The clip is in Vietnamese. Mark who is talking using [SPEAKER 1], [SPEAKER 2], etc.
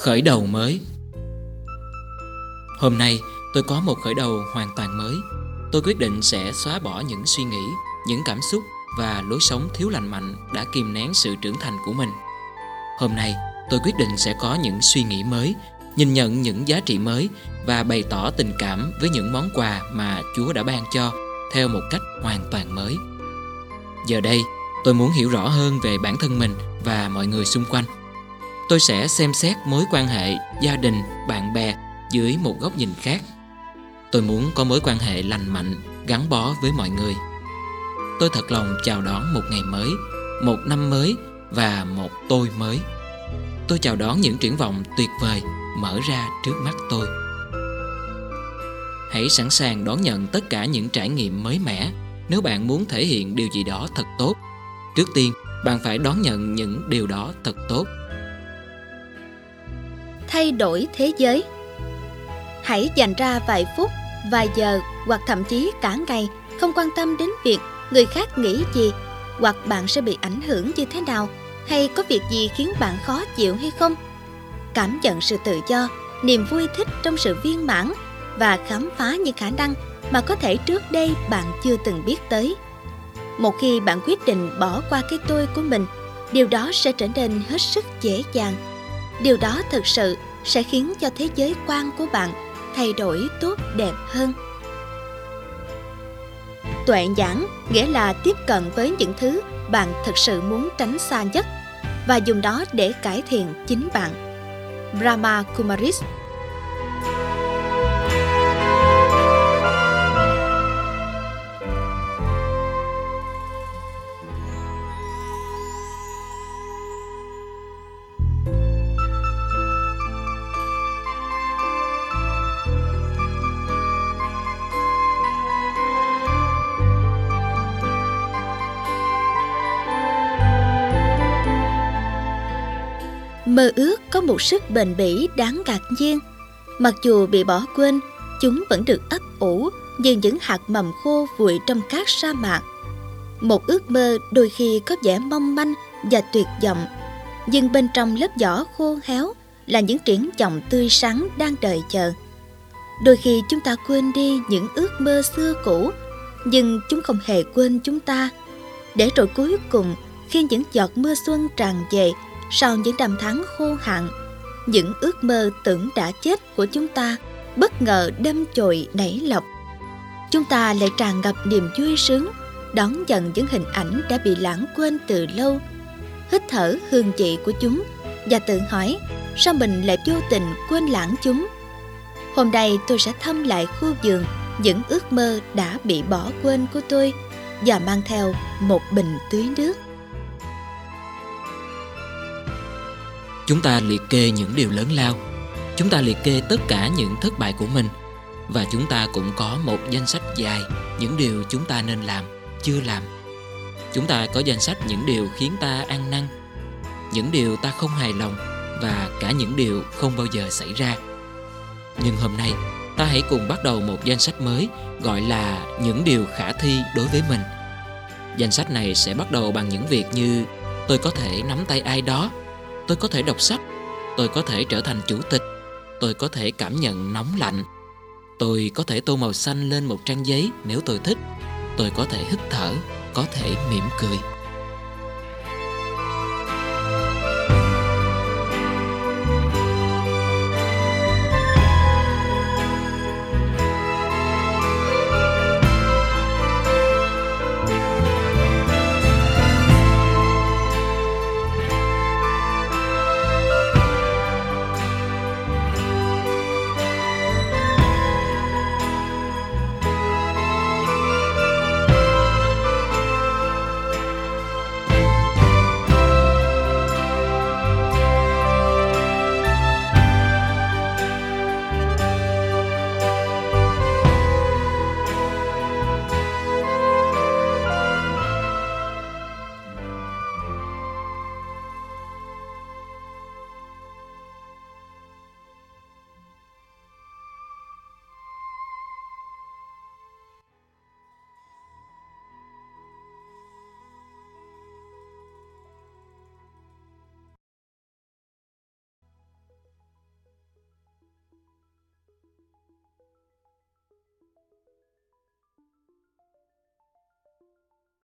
[SPEAKER 1] Khởi đầu mới. Hôm nay tôi có một khởi đầu hoàn toàn mới. Tôi quyết định sẽ xóa bỏ những suy nghĩ, những cảm xúc và lối sống thiếu lành mạnh đã kìm nén sự trưởng thành của mình. Hôm nay tôi quyết định sẽ có những suy nghĩ mới, nhìn nhận những giá trị mới và bày tỏ tình cảm với những món quà mà Chúa đã ban cho theo một cách hoàn toàn mới. Giờ đây, tôi muốn hiểu rõ hơn về bản thân mình và mọi người xung quanh. Tôi sẽ xem xét mối quan hệ, gia đình, bạn bè dưới một góc nhìn khác. Tôi muốn có mối quan hệ lành mạnh, gắn bó với mọi người. Tôi thật lòng chào đón một ngày mới, một năm mới và một tôi mới. Tôi chào đón những triển vọng tuyệt vời mở ra trước mắt tôi. Hãy sẵn sàng đón nhận tất cả những trải nghiệm mới mẻ nếu bạn muốn thể hiện điều gì đó thật tốt. Trước tiên, bạn phải đón nhận những điều đó thật tốt.
[SPEAKER 2] Thay đổi thế giới. Hãy dành ra vài phút, vài giờ hoặc thậm chí cả ngày không quan tâm đến việc người khác nghĩ gì, hoặc bạn sẽ bị ảnh hưởng như thế nào, hay có việc gì khiến bạn khó chịu hay không. Cảm nhận sự tự do, niềm vui thích trong sự viên mãn và khám phá những khả năng mà có thể trước đây bạn chưa từng biết tới. Một khi bạn quyết định bỏ qua cái tôi của mình, điều đó sẽ trở nên hết sức dễ dàng. Điều đó thực sự sẽ khiến cho thế giới quan của bạn thay đổi tốt đẹp hơn. Tuệ nhãn nghĩa là tiếp cận với những thứ bạn thực sự muốn tránh xa nhất và dùng đó để cải thiện chính bạn. Brahma Kumaris. Mơ ước có một sức bền bỉ đáng ngạc nhiên. Mặc dù bị bỏ quên, chúng vẫn được ấp ủ như những hạt mầm khô vùi trong cát sa mạc. Một ước mơ đôi khi có vẻ mong manh và tuyệt vọng, nhưng bên trong lớp vỏ khô héo là những triển vọng tươi sáng đang đợi chờ. Đôi khi chúng ta quên đi những ước mơ xưa cũ, nhưng chúng không hề quên chúng ta. Để rồi cuối cùng, khi những giọt mưa xuân tràn về sau những năm tháng khô hạn, những ước mơ tưởng đã chết của chúng ta bất ngờ đâm chồi nảy lộc. Chúng ta lại tràn ngập niềm vui sướng, đón nhận những hình ảnh đã bị lãng quên từ lâu, hít thở hương vị của chúng và tự hỏi sao mình lại vô tình quên lãng chúng. Hôm nay tôi sẽ thăm lại khu vườn những ước mơ đã bị bỏ quên của tôi và mang theo một bình tưới nước.
[SPEAKER 1] Chúng ta liệt kê những điều lớn lao. Chúng ta liệt kê tất cả những thất bại của mình. Và chúng ta cũng có một danh sách dài những điều chúng ta nên làm, chưa làm. Chúng ta có danh sách những điều khiến ta ăn năn, những điều ta không hài lòng và cả những điều không bao giờ xảy ra. Nhưng hôm nay, ta hãy cùng bắt đầu một danh sách mới gọi là những điều khả thi đối với mình. Danh sách này sẽ bắt đầu bằng những việc như: tôi có thể nắm tay ai đó, tôi có thể đọc sách, tôi có thể trở thành chủ tịch, tôi có thể cảm nhận nóng lạnh, tôi có thể tô màu xanh lên một trang giấy nếu tôi thích, tôi có thể hít thở, có thể mỉm cười.